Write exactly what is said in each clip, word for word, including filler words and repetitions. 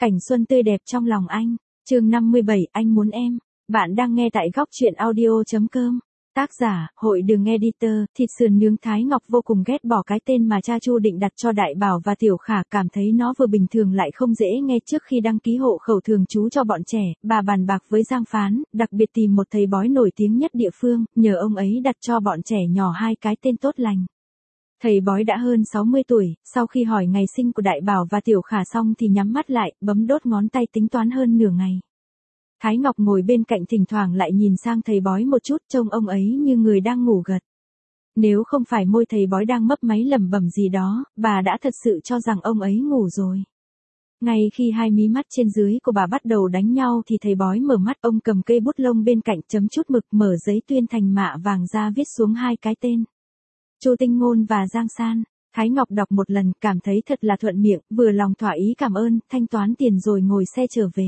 Cảnh xuân tươi đẹp trong lòng anh. Chương năm mươi bảy, anh muốn em. Bạn đang nghe tại góc truyện audio.com. Tác giả, Hội Đường Editor. Thịt sườn nướng Thái Ngọc vô cùng ghét bỏ cái tên mà cha Chu định đặt cho Đại Bảo và Tiểu Khả, cảm thấy nó vừa bình thường lại không dễ nghe. Trước khi đăng ký hộ khẩu thường trú cho bọn trẻ, bà bàn bạc với Giang Phán, đặc biệt tìm một thầy bói nổi tiếng nhất địa phương, nhờ ông ấy đặt cho bọn trẻ nhỏ hai cái tên tốt lành. Thầy bói đã hơn sáu mươi tuổi, sau khi hỏi ngày sinh của Đại Bảo và Tiểu Khả xong thì nhắm mắt lại, bấm đốt ngón tay tính toán hơn nửa ngày. Thái Ngọc ngồi bên cạnh thỉnh thoảng lại nhìn sang thầy bói một chút, trông ông ấy như người đang ngủ gật. Nếu không phải môi thầy bói đang mấp máy lẩm bẩm gì đó, bà đã thật sự cho rằng ông ấy ngủ rồi. Ngay khi hai mí mắt trên dưới của bà bắt đầu đánh nhau thì thầy bói mở mắt, ông cầm cây bút lông bên cạnh chấm chút mực, mở giấy tuyên thành mạ vàng ra viết xuống hai cái tên. Chu Tinh Ngôn và Giang San. Thái Ngọc đọc một lần, cảm thấy thật là thuận miệng, vừa lòng thỏa ý cảm ơn, thanh toán tiền rồi ngồi xe trở về.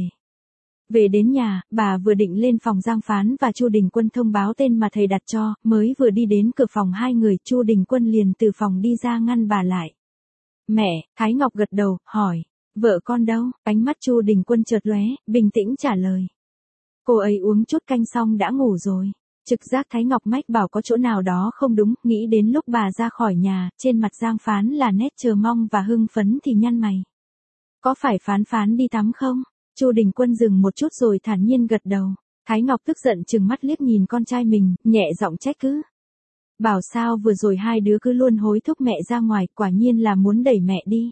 Về đến nhà, bà vừa định lên phòng Giang Phán và Chu Đình Quân thông báo tên mà thầy đặt cho, mới vừa đi đến cửa phòng hai người, Chu Đình Quân liền từ phòng đi ra ngăn bà lại. Mẹ, Thái Ngọc gật đầu, hỏi, vợ con đâu? Ánh mắt Chu Đình Quân chợt lóe, bình tĩnh trả lời. Cô ấy uống chút canh xong đã ngủ rồi. Trực giác Thái Ngọc mách bảo có chỗ nào đó không đúng, nghĩ đến lúc bà ra khỏi nhà, trên mặt Giang Phán là nét chờ mong và hưng phấn thì nhăn mày. Có phải Phán Phán đi tắm không? Chu Đình Quân dừng một chút rồi thản nhiên gật đầu. Thái Ngọc tức giận trừng mắt liếc nhìn con trai mình, nhẹ giọng trách cứ. Bảo sao vừa rồi hai đứa cứ luôn hối thúc mẹ ra ngoài, quả nhiên là muốn đẩy mẹ đi.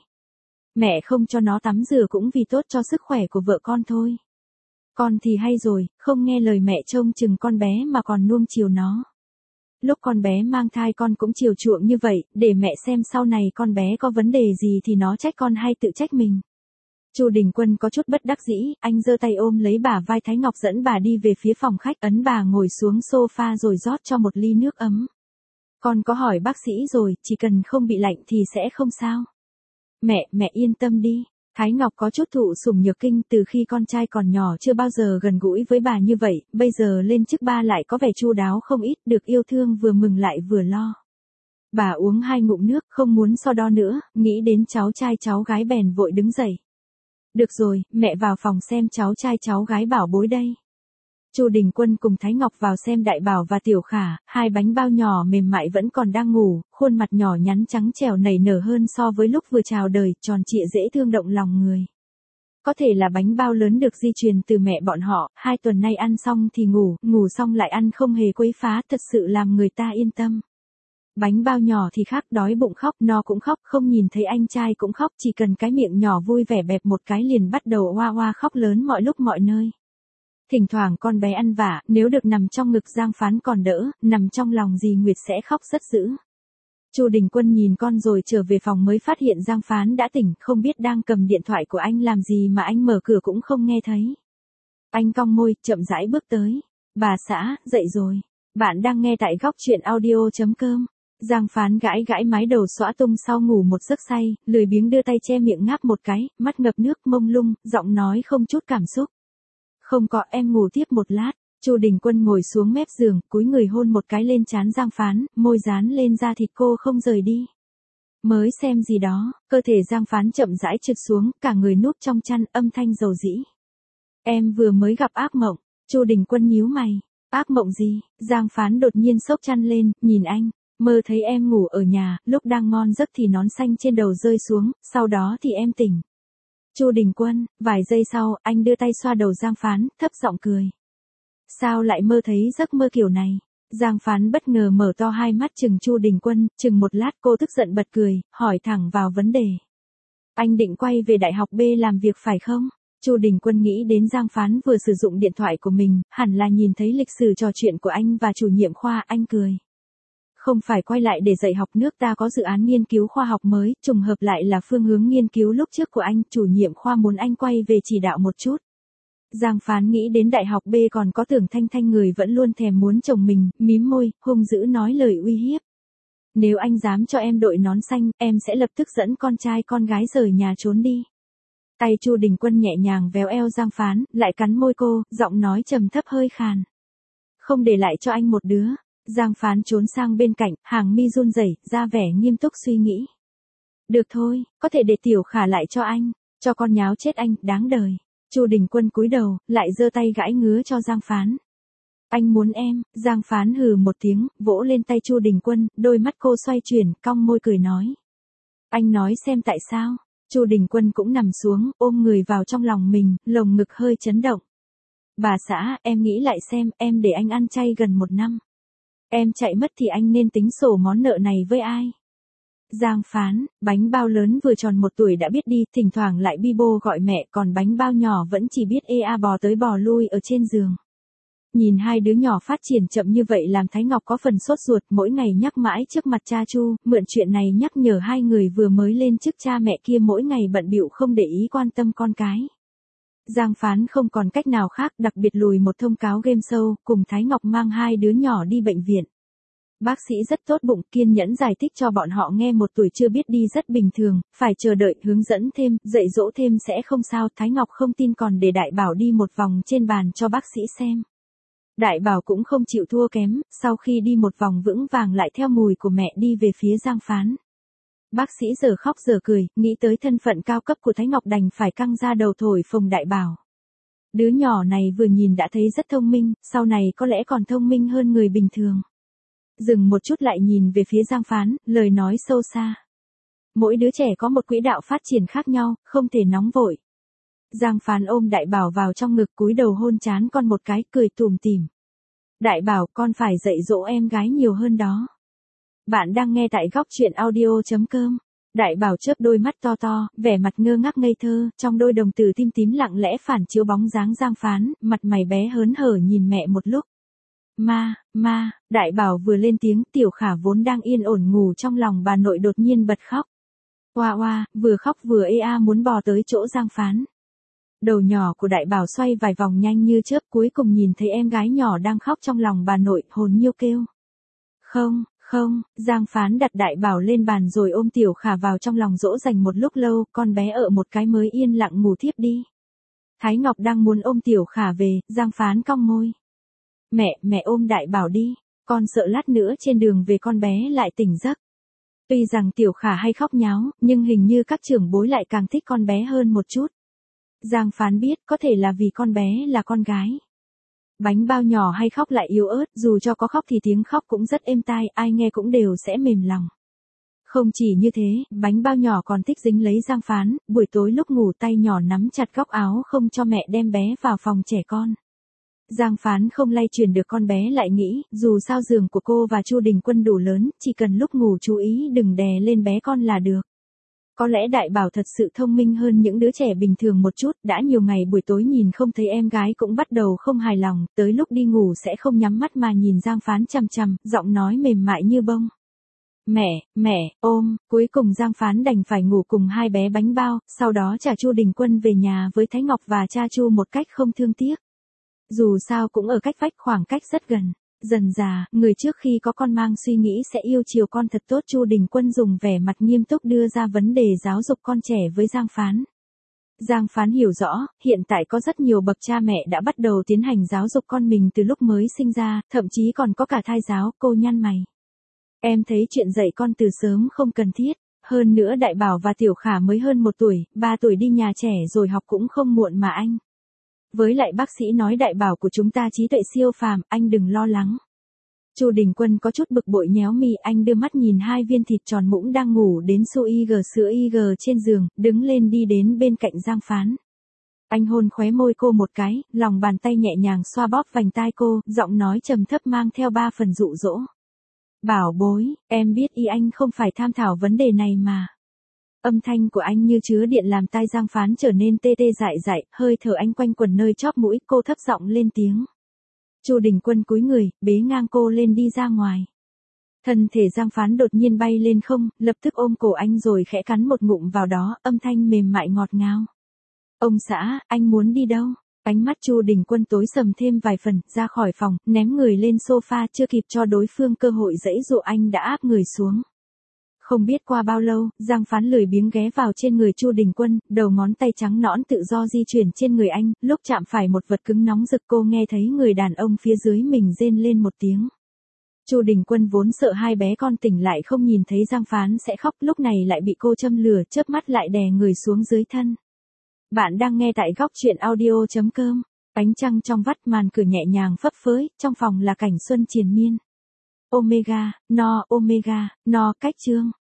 Mẹ không cho nó tắm rửa cũng vì tốt cho sức khỏe của vợ con thôi. Con thì hay rồi, không nghe lời mẹ trông chừng con bé mà còn nuông chiều nó. Lúc con bé mang thai con cũng chiều chuộng như vậy, để mẹ xem sau này con bé có vấn đề gì thì nó trách con hay tự trách mình. Chu Đình Quân có chút bất đắc dĩ, anh giơ tay ôm lấy bả vai Thái Ngọc dẫn bà đi về phía phòng khách, ấn bà ngồi xuống sofa rồi rót cho một ly nước ấm. Con có hỏi bác sĩ rồi, chỉ cần không bị lạnh thì sẽ không sao. Mẹ, mẹ yên tâm đi. Thái Ngọc có chút thụ sủng nhược kinh, từ khi con trai còn nhỏ chưa bao giờ gần gũi với bà như vậy, bây giờ lên chức ba lại có vẻ chu đáo không ít, được yêu thương vừa mừng lại vừa lo. Bà uống hai ngụm nước, không muốn so đo nữa, nghĩ đến cháu trai cháu gái bèn vội đứng dậy. Được rồi, mẹ vào phòng xem cháu trai cháu gái bảo bối đây. Chu Đình Quân cùng Thái Ngọc vào xem Đại Bảo và Tiểu Khả, hai bánh bao nhỏ mềm mại vẫn còn đang ngủ, khuôn mặt nhỏ nhắn trắng trẻo nảy nở hơn so với lúc vừa chào đời, tròn trịa dễ thương động lòng người. Có thể là bánh bao lớn được di truyền từ mẹ bọn họ, hai tuần nay ăn xong thì ngủ, ngủ xong lại ăn không hề quấy phá, thật sự làm người ta yên tâm. Bánh bao nhỏ thì khác, đói bụng khóc, no cũng khóc, không nhìn thấy anh trai cũng khóc, chỉ cần cái miệng nhỏ vui vẻ bẹp một cái liền bắt đầu oa oa khóc lớn mọi lúc mọi nơi. Thỉnh thoảng con bé ăn vạ, nếu được nằm trong ngực Giang Phán còn đỡ, nằm trong lòng dì Nguyệt sẽ khóc rất dữ. Chu Đình Quân nhìn con rồi trở về phòng mới phát hiện Giang Phán đã tỉnh, không biết đang cầm điện thoại của anh làm gì mà anh mở cửa cũng không nghe thấy. Anh cong môi, chậm rãi bước tới. Bà xã, dậy rồi. Bạn đang nghe tại góc truyện audio.com. Giang Phán gãi gãi mái đầu xõa tung sau ngủ một giấc say, lười biếng đưa tay che miệng ngáp một cái, mắt ngập nước mông lung, giọng nói không chút cảm xúc. Không có, em ngủ tiếp một lát. Chu Đình Quân ngồi xuống mép giường, cúi người hôn một cái lên trán Giang Phán, môi dán lên da thịt cô không rời đi. Mới xem gì đó, cơ thể Giang Phán chậm rãi trượt xuống, cả người núp trong chăn, âm thanh dầu dĩ. Em vừa mới gặp ác mộng. Chu Đình Quân nhíu mày. Ác mộng gì? Giang Phán đột nhiên xốc chăn lên, nhìn anh. Mơ thấy em ngủ ở nhà, lúc đang ngon giấc thì nón xanh trên đầu rơi xuống, sau đó thì em tỉnh. Chu Đình Quân, vài giây sau, anh đưa tay xoa đầu Giang Phán, thấp giọng cười. Sao lại mơ thấy giấc mơ kiểu này? Giang Phán bất ngờ mở to hai mắt chừng Chu Đình Quân, chừng một lát cô tức giận bật cười, hỏi thẳng vào vấn đề. Anh định quay về Đại học B làm việc phải không? Chu Đình Quân nghĩ đến Giang Phán vừa sử dụng điện thoại của mình, hẳn là nhìn thấy lịch sử trò chuyện của anh và chủ nhiệm khoa, anh cười. Không phải quay lại để dạy học, nước ta có dự án nghiên cứu khoa học mới, trùng hợp lại là phương hướng nghiên cứu lúc trước của anh, chủ nhiệm khoa muốn anh quay về chỉ đạo một chút. Giang Phán nghĩ đến Đại học B còn có Tưởng Thanh Thanh, người vẫn luôn thèm muốn chồng mình, mím môi, hung dữ nói lời uy hiếp. Nếu anh dám cho em đội nón xanh, em sẽ lập tức dẫn con trai con gái rời nhà trốn đi. Tay Chu Đình Quân nhẹ nhàng véo eo Giang Phán, lại cắn môi cô, giọng nói trầm thấp hơi khàn. Không để lại cho anh một đứa. Giang Phán trốn sang bên cạnh, hàng mi run rẩy, ra vẻ nghiêm túc suy nghĩ. Được thôi, có thể để Tiểu Khả lại cho anh. Cho con nháo chết anh, đáng đời. Chu Đình Quân cúi đầu, lại giơ tay gãi ngứa cho Giang Phán. Anh muốn em, Giang Phán hừ một tiếng, vỗ lên tay Chu Đình Quân, đôi mắt cô xoay chuyển, cong môi cười nói. Anh nói xem tại sao? Chu Đình Quân cũng nằm xuống, ôm người vào trong lòng mình, lồng ngực hơi chấn động. Bà xã, em nghĩ lại xem, em để anh ăn chay gần một năm. Em chạy mất thì anh nên tính sổ món nợ này với ai? Giang Phán, bánh bao lớn vừa tròn một tuổi đã biết đi, thỉnh thoảng lại bi bô gọi mẹ, còn bánh bao nhỏ vẫn chỉ biết ê a bò tới bò lui ở trên giường. Nhìn hai đứa nhỏ phát triển chậm như vậy làm Thái Ngọc có phần sốt ruột, mỗi ngày nhắc mãi trước mặt cha Chu, mượn chuyện này nhắc nhở hai người vừa mới lên chức cha mẹ kia mỗi ngày bận bịu không để ý quan tâm con cái. Giang Phán không còn cách nào khác, đặc biệt lùi một thông cáo game show, cùng Thái Ngọc mang hai đứa nhỏ đi bệnh viện. Bác sĩ rất tốt bụng, kiên nhẫn giải thích cho bọn họ nghe một tuổi chưa biết đi rất bình thường, phải chờ đợi, hướng dẫn thêm, dạy dỗ thêm sẽ không sao. Thái Ngọc không tin còn để Đại Bảo đi một vòng trên bàn cho bác sĩ xem. Đại Bảo cũng không chịu thua kém, sau khi đi một vòng vững vàng lại theo mùi của mẹ đi về phía Giang Phán. Bác sĩ giờ khóc giờ cười, nghĩ tới thân phận cao cấp của Thái Ngọc đành phải căng ra đầu thổi phồng Đại Bảo. Đứa nhỏ này vừa nhìn đã thấy rất thông minh, sau này có lẽ còn thông minh hơn người bình thường. Dừng một chút lại nhìn về phía Giang Phán, lời nói sâu xa. Mỗi đứa trẻ có một quỹ đạo phát triển khác nhau, không thể nóng vội. Giang Phán ôm Đại Bảo vào trong ngực cúi đầu hôn trán con một cái, cười tủm tỉm. Đại Bảo, con phải dạy dỗ em gái nhiều hơn đó. Bạn đang nghe tại góc truyện audio chấm com. Đại Bảo chớp đôi mắt to to, vẻ mặt ngơ ngác ngây thơ, trong đôi đồng tử tim tím lặng lẽ phản chiếu bóng dáng Giang Phán, mặt mày bé hớn hở nhìn mẹ một lúc. Ma, ma, Đại Bảo vừa lên tiếng, Tiểu Khả vốn đang yên ổn ngủ trong lòng bà nội đột nhiên bật khóc. Oa oa, vừa khóc vừa ê a muốn bò tới chỗ Giang Phán. Đầu nhỏ của Đại Bảo xoay vài vòng nhanh như chớp, cuối cùng nhìn thấy em gái nhỏ đang khóc trong lòng bà nội, hồn nhiêu kêu. Không, không, Giang Phán đặt Đại Bảo lên bàn rồi ôm Tiểu Khả vào trong lòng dỗ dành một lúc lâu, con bé ở một cái mới yên lặng ngủ thiếp đi. Thái Ngọc đang muốn ôm Tiểu Khả về, Giang Phán cong môi. Mẹ, mẹ ôm Đại Bảo đi, con sợ lát nữa trên đường về con bé lại tỉnh giấc. Tuy rằng Tiểu Khả hay khóc nháo, nhưng hình như các trưởng bối lại càng thích con bé hơn một chút. Giang Phán biết có thể là vì con bé là con gái. Bánh bao nhỏ hay khóc lại yếu ớt, dù cho có khóc thì tiếng khóc cũng rất êm tai, ai nghe cũng đều sẽ mềm lòng. Không chỉ như thế, bánh bao nhỏ còn thích dính lấy Giang Phán, buổi tối lúc ngủ tay nhỏ nắm chặt góc áo không cho mẹ đem bé vào phòng trẻ con. Giang Phán không lay chuyển được con bé lại nghĩ, dù sao giường của cô và Chu Đình Quân đủ lớn, chỉ cần lúc ngủ chú ý đừng đè lên bé con là được. Có lẽ Đại Bảo thật sự thông minh hơn những đứa trẻ bình thường một chút, đã nhiều ngày buổi tối nhìn không thấy em gái cũng bắt đầu không hài lòng, tới lúc đi ngủ sẽ không nhắm mắt mà nhìn Giang Phán chằm chằm, giọng nói mềm mại như bông. Mẹ, mẹ, ôm, cuối cùng Giang Phán đành phải ngủ cùng hai bé bánh bao, sau đó trả Chu Đình Quân về nhà với Thái Ngọc và cha Chu một cách không thương tiếc. Dù sao cũng ở cách vách, khoảng cách rất gần. Dần dà, người trước khi có con mang suy nghĩ sẽ yêu chiều con thật tốt. Chu Đình Quân dùng vẻ mặt nghiêm túc đưa ra vấn đề giáo dục con trẻ với Giang Phán. Giang Phán hiểu rõ, hiện tại có rất nhiều bậc cha mẹ đã bắt đầu tiến hành giáo dục con mình từ lúc mới sinh ra, thậm chí còn có cả thai giáo. Cô nhăn mày. Em thấy chuyện dạy con từ sớm không cần thiết. Hơn nữa Đại Bảo và Tiểu Khả mới hơn một tuổi, ba tuổi đi nhà trẻ rồi học cũng không muộn mà anh. Với lại bác sĩ nói Đại Bảo của chúng ta trí tuệ siêu phàm, anh đừng lo lắng. Chu Đình Quân có chút bực bội nhéo mi, anh đưa mắt nhìn hai viên thịt tròn muỗng đang ngủ đến su y gờ sữa y gờ trên giường, đứng lên đi đến bên cạnh Giang Phán. Anh hôn khóe môi cô một cái, lòng bàn tay nhẹ nhàng xoa bóp vành tai cô, giọng nói trầm thấp mang theo ba phần dụ dỗ. Bảo bối, em biết ý anh không phải tham thảo vấn đề này mà. Âm thanh của anh như chứa điện làm tai Giang Phán trở nên tê tê dại dại, hơi thở anh quanh quẩn nơi chóp mũi, cô thấp giọng lên tiếng. Chu Đình Quân cúi người, bế ngang cô lên đi ra ngoài. Thân thể Giang Phán đột nhiên bay lên không, lập tức ôm cổ anh rồi khẽ cắn một ngụm vào đó, âm thanh mềm mại ngọt ngào. Ông xã, anh muốn đi đâu? Ánh mắt Chu Đình Quân tối sầm thêm vài phần, ra khỏi phòng, ném người lên sofa, chưa kịp cho đối phương cơ hội giãy dụa anh đã áp người xuống. Không biết qua bao lâu, Giang Phán lười biếng ghé vào trên người Chu Đình Quân, đầu ngón tay trắng nõn tự do di chuyển trên người anh, lúc chạm phải một vật cứng nóng rực cô nghe thấy người đàn ông phía dưới mình rên lên một tiếng. Chu Đình Quân vốn sợ hai bé con tỉnh lại không nhìn thấy Giang Phán sẽ khóc, lúc này lại bị cô châm lửa, chớp mắt lại đè người xuống dưới thân. Bạn đang nghe tại góc chuyện audio chấm com. Ánh trăng trong vắt, màn cửa nhẹ nhàng phấp phới, trong phòng là cảnh xuân triền miên. Omega, no, Omega, no, cách chương.